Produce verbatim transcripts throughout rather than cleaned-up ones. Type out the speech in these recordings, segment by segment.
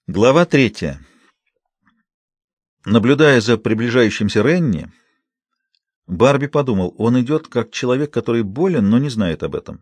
Глава третья. Наблюдая за приближающимся Ренни, Барби подумал, он идет как человек, который болен, но не знает об этом.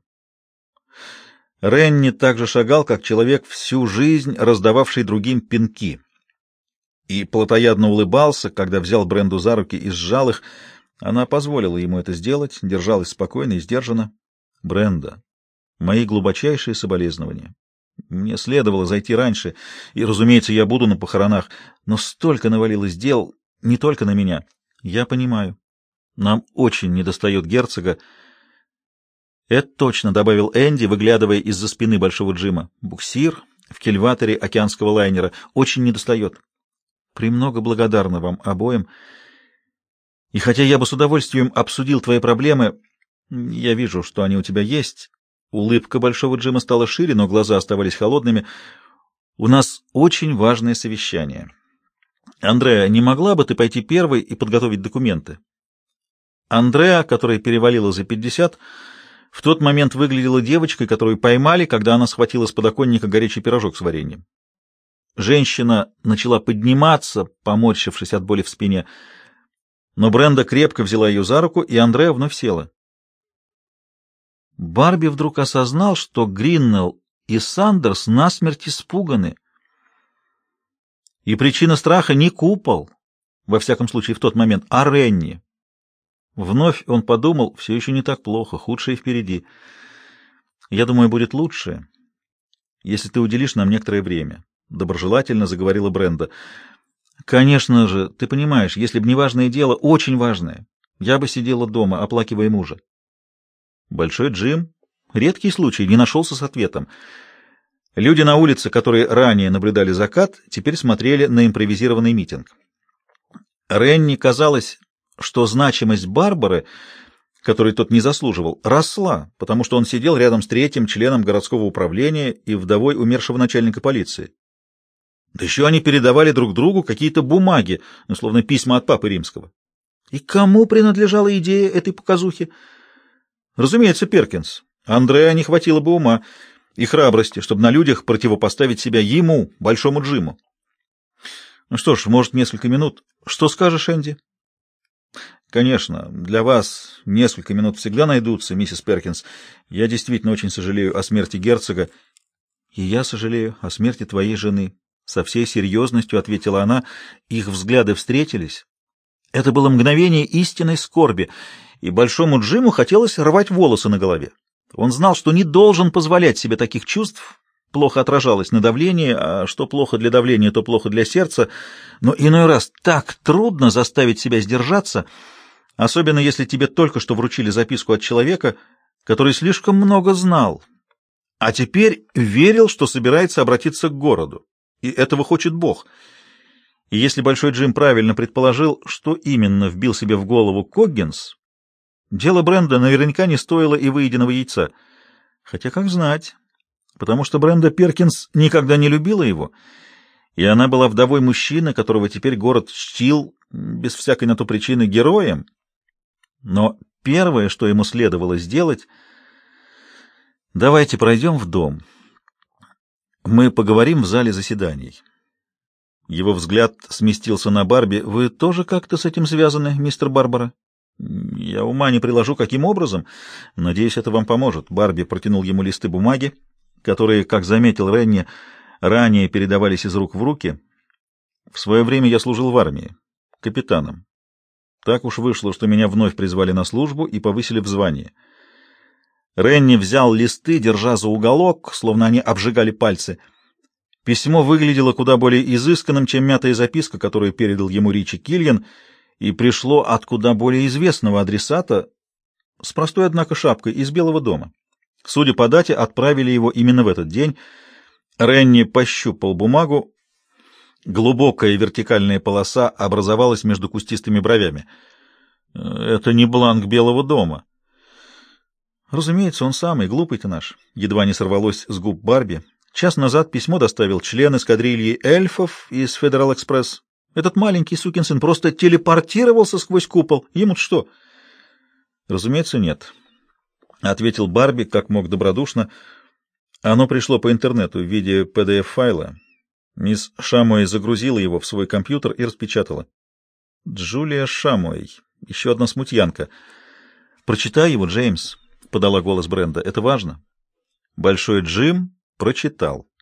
Ренни также шагал, как человек, всю жизнь раздававший другим пинки, и плотоядно улыбался, когда взял Бренду за руки и сжал их. Она позволила ему это сделать, держалась спокойно и сдержанно. «Бренда, мои глубочайшие соболезнования. Мне следовало зайти раньше, и, разумеется, я буду на похоронах, но столько навалилось дел, не только на меня. Я понимаю. Нам очень недостает герцога». «Это точно», — добавил Энди, выглядывая из-за спины Большого Джима. «Буксир в кильваторе океанского лайнера очень недостает. Премного благодарна вам обоим. И хотя я бы с удовольствием обсудил твои проблемы, я вижу, что они у тебя есть». Улыбка Большого Джима стала шире, но глаза оставались холодными. «У нас очень важное совещание. Андреа, не могла бы ты пойти первой и подготовить документы?» Андреа, которая перевалила за пятьдесят, в тот момент выглядела девочкой, которую поймали, когда она схватила с подоконника горячий пирожок с вареньем. Женщина начала подниматься, поморщившись от боли в спине, но Бренда крепко взяла ее за руку, и Андреа вновь села. Барби вдруг осознал, что Гриннелл и Сандерс насмерть испуганы. И причина страха не купол, во всяком случае в тот момент, а Ренни. Вновь он подумал, все еще не так плохо, худшее впереди. «Я думаю, будет лучше, если ты уделишь нам некоторое время», — доброжелательно заговорила Бренда. «Конечно же, ты понимаешь, если бы не важное дело, очень важное, я бы сидела дома, оплакивая мужа». Большой Джим, редкий случай, не нашелся с ответом. Люди на улице, которые ранее наблюдали закат, теперь смотрели на импровизированный митинг. Ренни казалось, что значимость Барбары, которой тот не заслуживал, росла, потому что он сидел рядом с третьим членом городского управления и вдовой умершего начальника полиции. Да еще они передавали друг другу какие-то бумаги, ну, словно письма от Папы Римского. И кому принадлежала идея этой показухи? Разумеется, Перкинс. Андреа не хватило бы ума и храбрости, чтобы на людях противопоставить себя ему, Большому Джиму. Ну что ж, может, несколько минут. Что скажешь, Энди? Конечно, для вас несколько минут всегда найдутся, миссис Перкинс. Я действительно очень сожалею о смерти герцога. И я сожалею о смерти твоей жены. Со всей серьезностью ответила она. Их взгляды встретились. Это было мгновение истинной скорби, и Большому Джиму хотелось рвать волосы на голове. Он знал, что не должен позволять себе таких чувств, плохо отражалось на давлении, а что плохо для давления, то плохо для сердца, но иной раз так трудно заставить себя сдержаться, особенно если тебе только что вручили записку от человека, который слишком много знал, а теперь верил, что собирается обратиться к городу, и этого хочет Бог. И если Большой Джим правильно предположил, что именно вбил себе в голову Коггинс, дело Бренда наверняка не стоило и выеденного яйца. Хотя как знать, потому что Бренда Перкинс никогда не любила его, и она была вдовой мужчины, которого теперь город чтил, без всякой на то причины, героем. Но первое, что ему следовало сделать: «Давайте пройдем в дом. Мы поговорим в зале заседаний». Его взгляд сместился на Барби. «Вы тоже как-то с этим связаны, мистер Барбара?» «Я ума не приложу, каким образом. Надеюсь, это вам поможет». Барби протянул ему листы бумаги, которые, как заметил Ренни, ранее передавались из рук в руки. «В свое время я служил в армии, капитаном. Так уж вышло, что меня вновь призвали на службу и повысили в звании». Ренни взял листы, держа за уголок, словно они обжигали пальцы. Письмо выглядело куда более изысканным, чем мятая записка, которую передал ему Ричи Кильян, и пришло от куда более известного адресата, с простой, однако, шапкой, из Белого дома. Судя по дате, отправили его именно в этот день. Ренни пощупал бумагу. Глубокая вертикальная полоса образовалась между кустистыми бровями. «Это не бланк Белого дома». «Разумеется, он самый, глупый ты наш», — едва не сорвалось с губ Барби. «Час назад письмо доставил член эскадрильи эльфов из Федерал Экспресс. Этот маленький сукин сын просто телепортировался сквозь купол. Ему-то что?» «Разумеется, нет», — ответил Барби, как мог добродушно. «Оно пришло по интернету в виде пи ди эф-файла. Мисс Шамуэй загрузила его в свой компьютер и распечатала. Джулия Шамуэй. Еще одна смутьянка. «Прочитай его, Джеймс», — подала голос Бренда. «Это важно». Большой Джим прочитал.